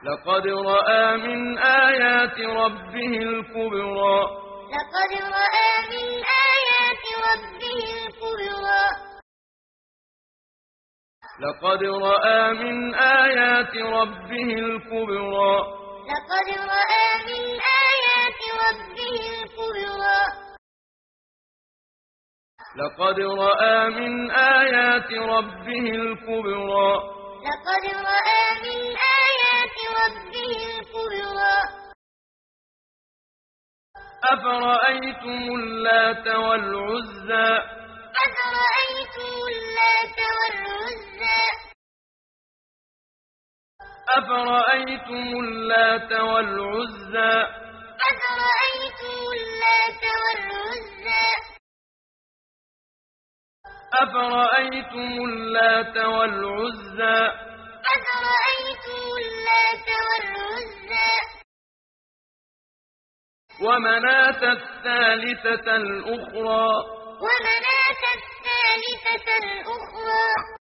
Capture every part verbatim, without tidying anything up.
لقد رأى من آيات ربه الكبرى لقد رأى من آيات ربه الكبرى لقد رأى من آيات ربه الكبرى لقد رأى من آيات ربه الكبرى لقد رأى من آيات ربه الكبرى لقد رأى من آيات ربه الكبرى أفرأيتم اللات والعزى أفرأيتم اللات والعزى أفرأيتم اللات والعزى أفرأيتم اللات والعزى أفرأيتم اللات والعزى أفرأيتم اللات والعزى ومناة الثالثة الأخرى ومناة الثالثة الأخرى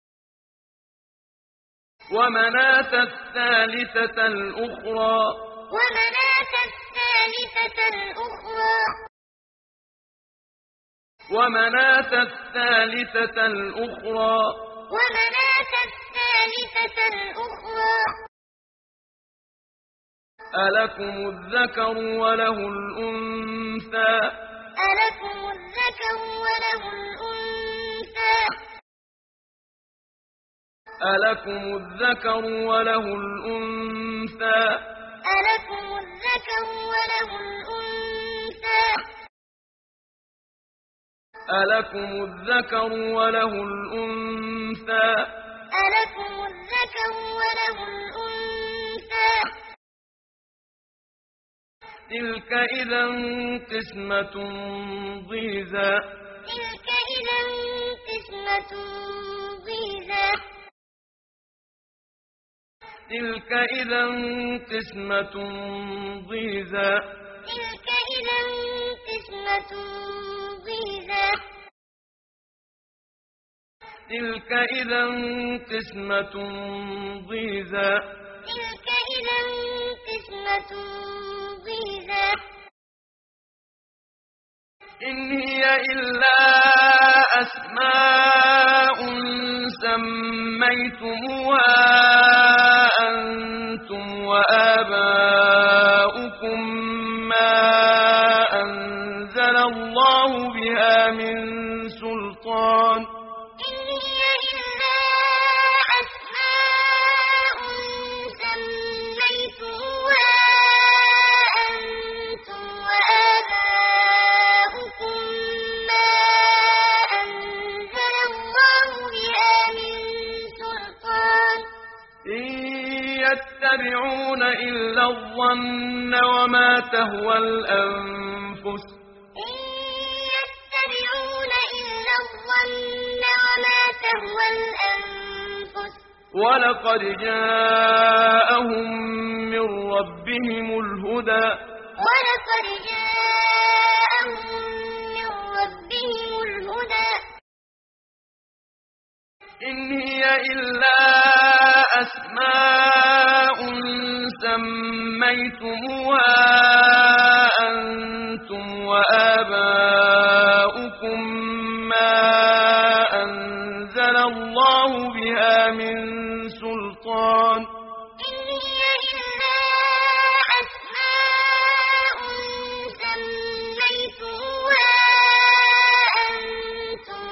ومناة الثالثة الأخرى ومناة الثالثة الأخرى ومناة الثالثة الأخرى ومناة الثالثة الأخرى ألكم الذكر وله الأنثى ألكم الذكر وله الأنثى ألكم الذكر وله الأنثى ألكم الذكر وله الأنثى ألكم الذكر وله الأنثى ألكم الذكر وله الأنثى تلك إذا قسمة ضيزى تلك إذا قسمة ضيزى تلك إذا قسمة ضيزى تلك إذا قسمة ضيزى تلك إذا قسمة ضيزى تلك إذا قسمة ضيزى إن هي إلا أسماء سميتموها أنتم وآباؤكم ما أنزل الله بها من سلطان إن هي إلا أسماء سميتموها أنتم وآباؤكم ما أنزل الله بها من سلطان إن يتبعون إلا الظن وما تهوى الأنفس إن يتبعون إلا الظن وما تهوى الأنفس ولقد جاءهم من ربهم الهدى ولقد جاءهم من ربهم الهدى إن هي إلا أسماء سميتموها أنتم وآباؤكم ما أنزل الله بها من سلطان إن هي إلا أسماء سميتموها أنتم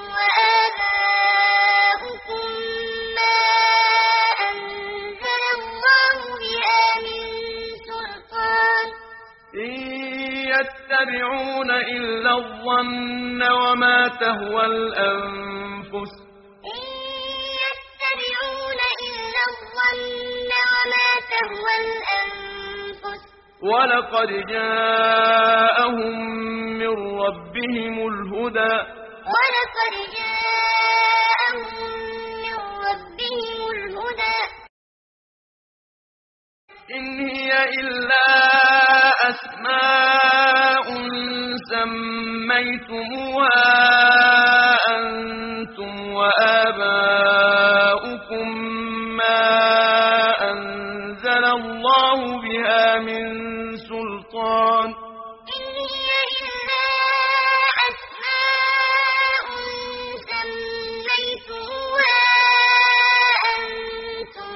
وآباؤكم ما أنزل الله بها من سلطان إن يتبعون إلا الظن وما تهوى الأنفس إن يتبعون إلا الظن وما تهوى الأنفس ولقد جاءهم من ربهم الهدى ولقد جاءهم من ربهم الهدى إن هي إلا أسماء سميتموها أنتم وآباؤكم ما أنزل الله الله بها من سلطان إن هي إلا أسماء سميتموها أنتم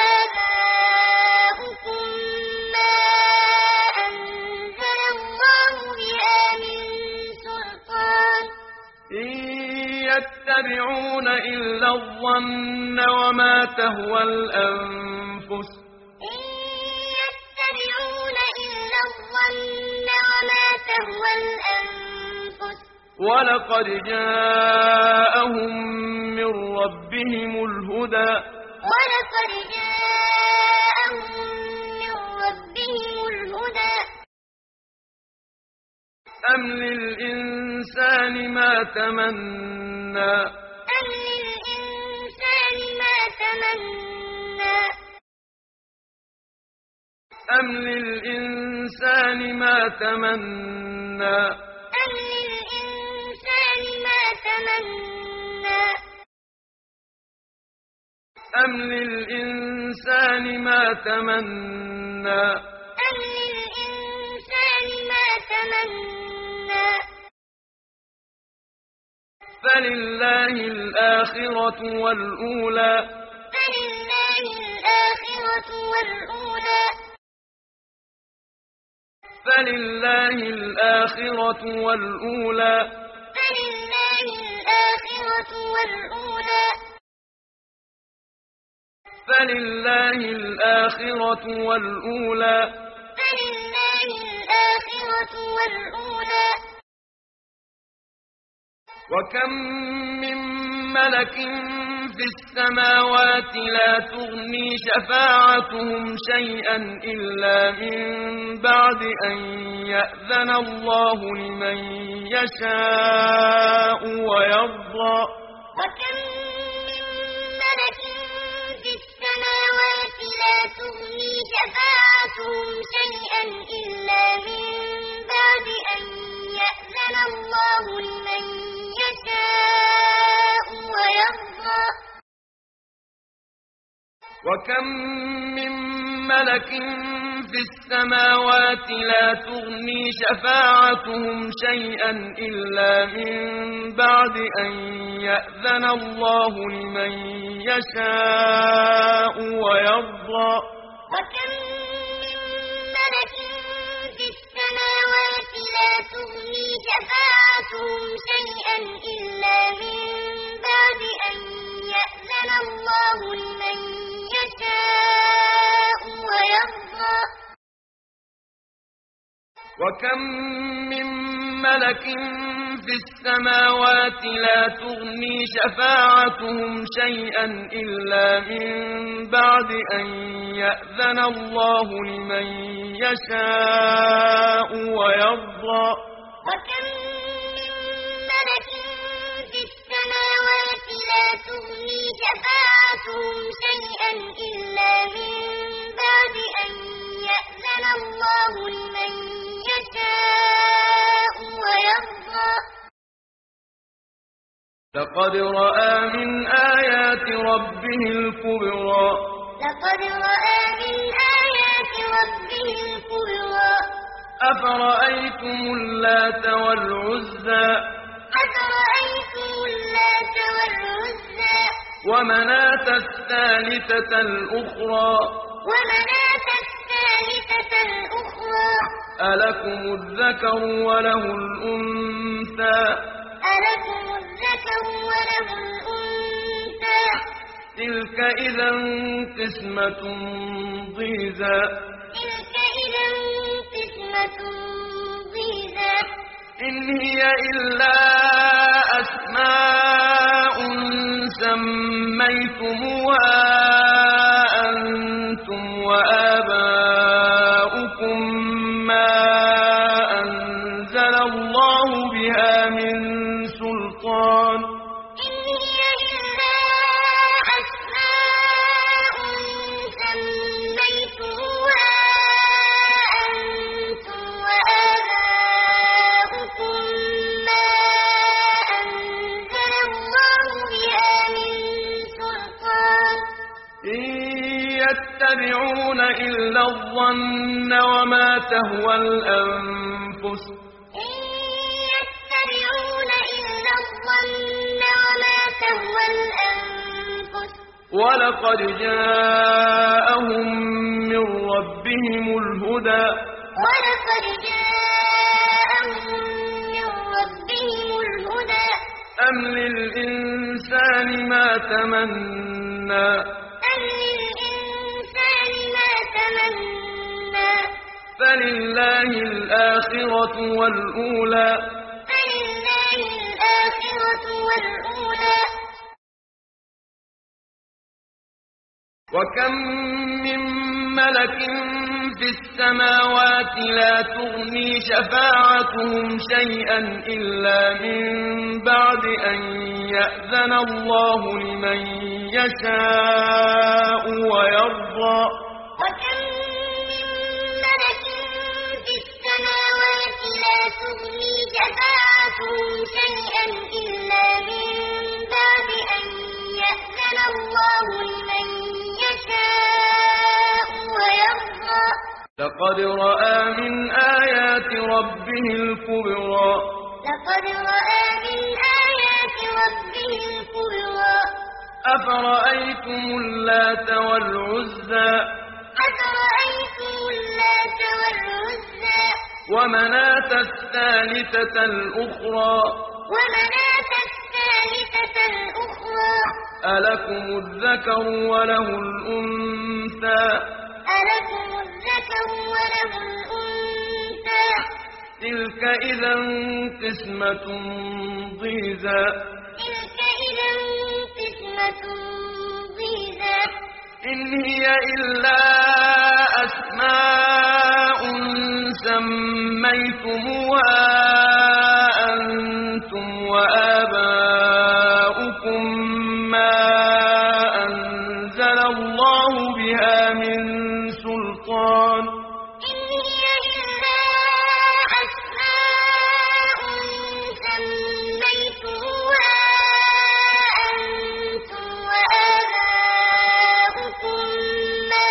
وآباؤكم ما أنزل الله بها من سلطان إن يتبعون إلا الظن وما تهوى الأنفس إن يتبعون إلا الظن وما تهوى الأنفس ولقد جاءهم من ربهم الهدى ولقد جاءهم من ربهم الهدى أم للإنسان ما تمنى أم للإنسان ما تمنى أم للإنسان ما تمنى أم للإنسان ما تمنى أم للإنسان ما تمنى أم للإنسان ما تمنى فلله الآخرة والأولى فلله الآخرة والأولى فلله الآخرة والأولى فلله الآخرة والأولى فلله الآخرة والأولى فلله الآخرة والأولى وكم من ملك في السماوات لا تغني شفاعتهم شيئا إلا من بعد أن يأذن الله لمن يشاء ويرضى وكم من ملك في السماوات لا تغني شفاعتهم شيئا إلا من بعد أن يأذن الله لمن يشاء ويرضى وكم من ملك في السماوات لا تغني شفاعتهم شيئا إلا من بعد أن يأذن الله لمن يشاء ويرضى وكم من ملك في السماوات لا تغني شفاعتهم شيئا إلا من بعد أن يأذن الله لمن يشاء ويرضى وكم من ملك في السماوات لا تغني شفاعتهم شيئا إلا من بعد أن يأذن الله لمن يشاء ويرضى وكم من ملك في السماوات لا تغني شفاعتهم شيئا إلا من بعد أن يأذن الله لمن يشاء ويرضى لقد رأى من آيات ربه الكبرى لقد رأى من آيات ربه الكبرى أفرأيتم اللات والعزى أفرأيتم اللات والعزى ومناة الثالثة الأخرى ومناة الثالثة الأخرى ألكم الذكر وله الأنثى ألكم الذكر وله الأنثى تلك إذا قسمة ضيزى تلك إذا قسمة ضيزى إن هي إلا أسماء سميتموها أنتم وآباؤكم ما أنزل الله بها من سلطان إن هي إلا أسماء سميتموها أنتم وآباؤكم ما أنزل الله بها من سلطان إن يتبعون إلا الظن وما تهوى الأنفس إن يتبعون إلا الظن وما تهوى الأنفس ولقد جاءهم من ربهم الهدى ولقد جاءهم من ربهم الهدى أم للإنسان ما تمنى أم للإنسان ما تمنى فلله الآخرة والأولى فلله الآخرة والأولى وكم من ملك في السماوات لا تغني شفاعتهم شيئا إلا من بعد أن يأذن الله لمن يشاء ويرضى وكم من ملك في السماوات لا تغني شفاعتهم شيئا إلا من بعد أن يأذن الله لمن يشاء ويرضى لقد رأى من آيات ربه الكبرى لقد رأى من آيات ربه الكبرى أفرأيتم اللات والعزى أفرأيتم اللات والعزى ومناة الثالثة الأخرى ومناة الثالثة الأخرى ألكم الذكر وله الأنثى ألكم الذكر وله الأنثى تلك إذا قسمة ضيزى تلك إذا قسمة ضيزى إن هي إلا أسماء سميتموها أنتم وآباؤكم ما أنزل الله بها من سلطان إن هي إلا أسماء سميتموها أنتم وآباؤكم ما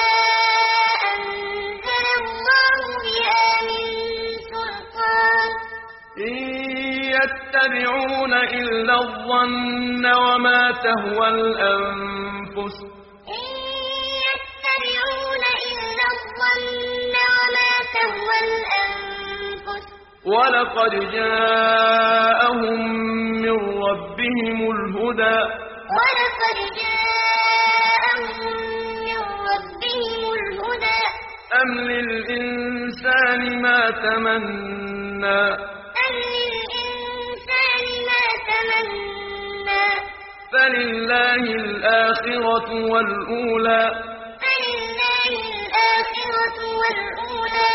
أنزل الله بها من سلطان إن يتبعون إلا الظن وما تهوى الأنفس إن يتبعون إلا الظن وما تهوى الأنفس ولقد جاءهم من ربهم الهدى ولقد جاءهم من ربهم الهدى أم للإنسان ما تمنى أم للإنسان ما تمنى فلله الآخرة والأولى فلله الآخرة والأولى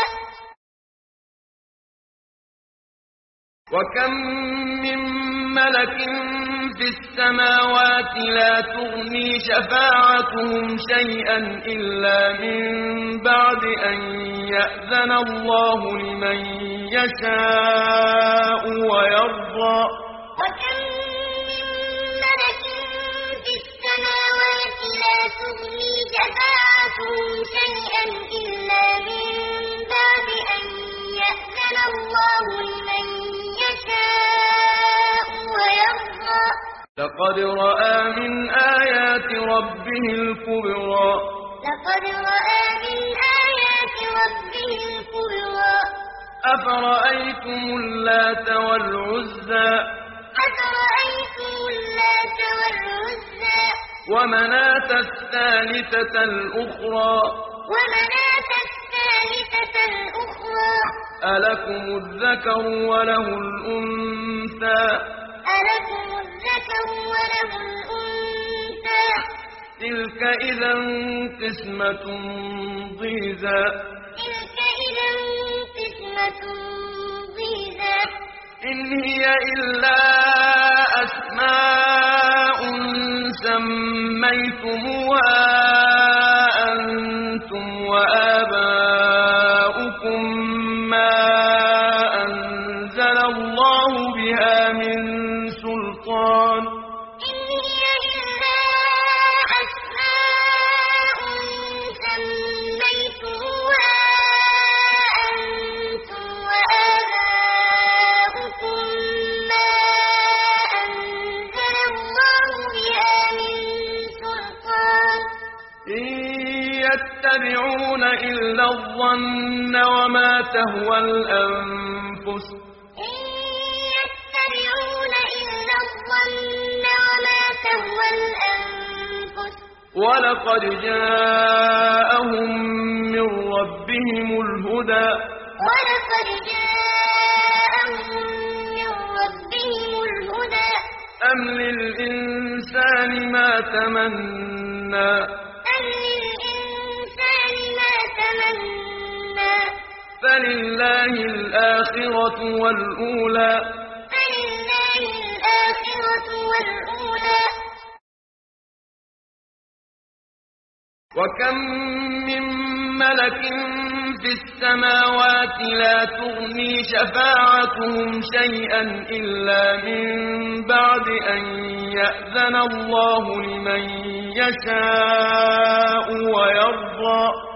وكم من ملك في السماوات لا تغني شفاعتهم شيئا إلا من بعد أن يأذن الله لمن يشاء ويرضى وكم من ملك في السماوات لا تغني شفاعتهم شيئا إلا من بعد أن يأذن الله لمن يشاء ويرضى لقد رأى من آيات ربه الكبرى لقد رأى من آيات ربه الكبرى أفرأيتم اللات والعزى أفرأيتم اللات والعزى ومناة الثالثة الأخرى ومناة الثالثة الأخرى ألكم الذكر وله الأنثى ألكم الذكر وله الأنثى تلك إذا قسمة ضيزى تلك إذا قسمة ضيزى إن هي إلا أسماء سميتموها أنتم وآباؤكم ما أنزل الله بها من سلطان إن هي إلا أسماء سميتموها إلا الظن وما تهوى الأنفس إن يتبعون إلا الظن وما تهوى الأنفس ولقد جاءهم من ربهم الهدى ولقد جاءهم من ربهم الهدى أم للإنسان ما تمنى أم للإنسان ما تمنى فلله الآخرة والأولى فلله الآخرة والأولى وكم من ملك في السماوات لا تغني شفاعتهم شيئا إلا من بعد أن يأذن الله لمن يشاء ويرضى